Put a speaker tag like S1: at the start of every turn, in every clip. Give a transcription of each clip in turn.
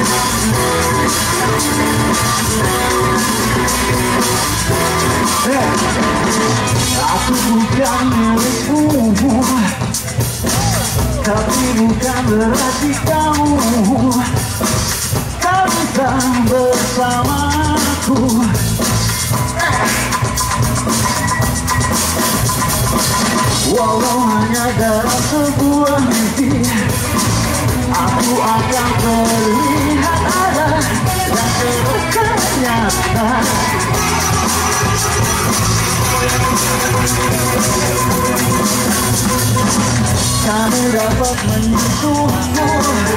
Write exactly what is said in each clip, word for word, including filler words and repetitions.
S1: Aku bukan milikmu, tapi bukan berarti kamu kau bisa bersamaku. Walau hanya dalam sebuah mimpi, aku akan terlihat ada dan terus nyata. Kamu dapat menyentuhku,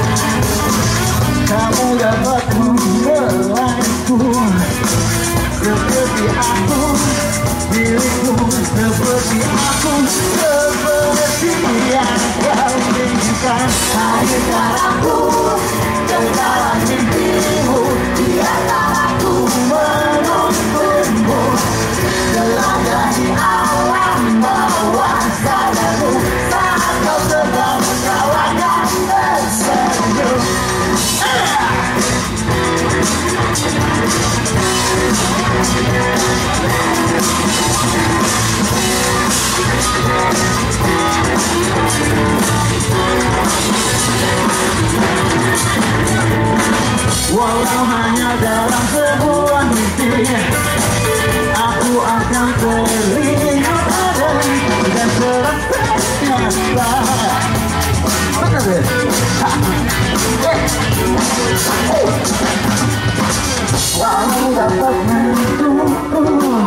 S1: kamu dapat membelaiku, seperti aku milikmu, seperti aku, seperti yang kau inginkan. Hadirkan aku ke dalam mimpimu, biarkan aku menuntunmu, jelajahi alam bawah sadarmu. Saat kau terbangun kau akan tersenyum. Walau hanya dalam sebuah mimpi, aku akan terlihat ada dan terasa nyata. Benar deh. Kamu dapat menyentuhku,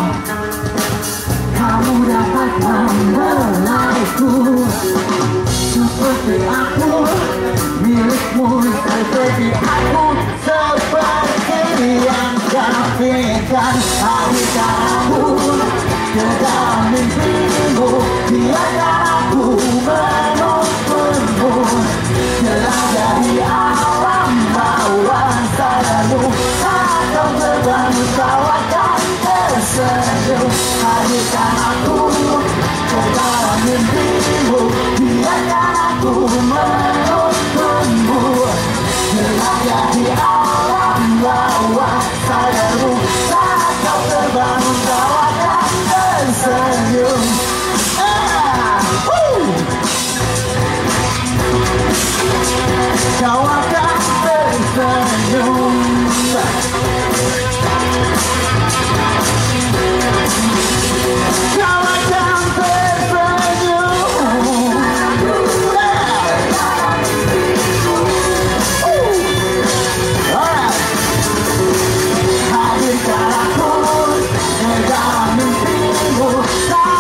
S1: kamu dapat membelaiku, seperti aku milikmu, seperti aku, seperti yang kau inginkan. Hadirkan aku ke dalam mimpimu, biarkan aku menuntunmu, jelajahi alam bawah sadarmu. Saat kau terbangun kau akan tersenyum. Hadirkan aku ke dalam mimpimu, biarkan aku menuntunmu, jelajahi alam bawah sadarmu. Saat kau terbangun kau akan tersenyum. Ah, kau akan tersenyum. Kau akan tersenyum. Hadirkan aku ke dalam mimpimu.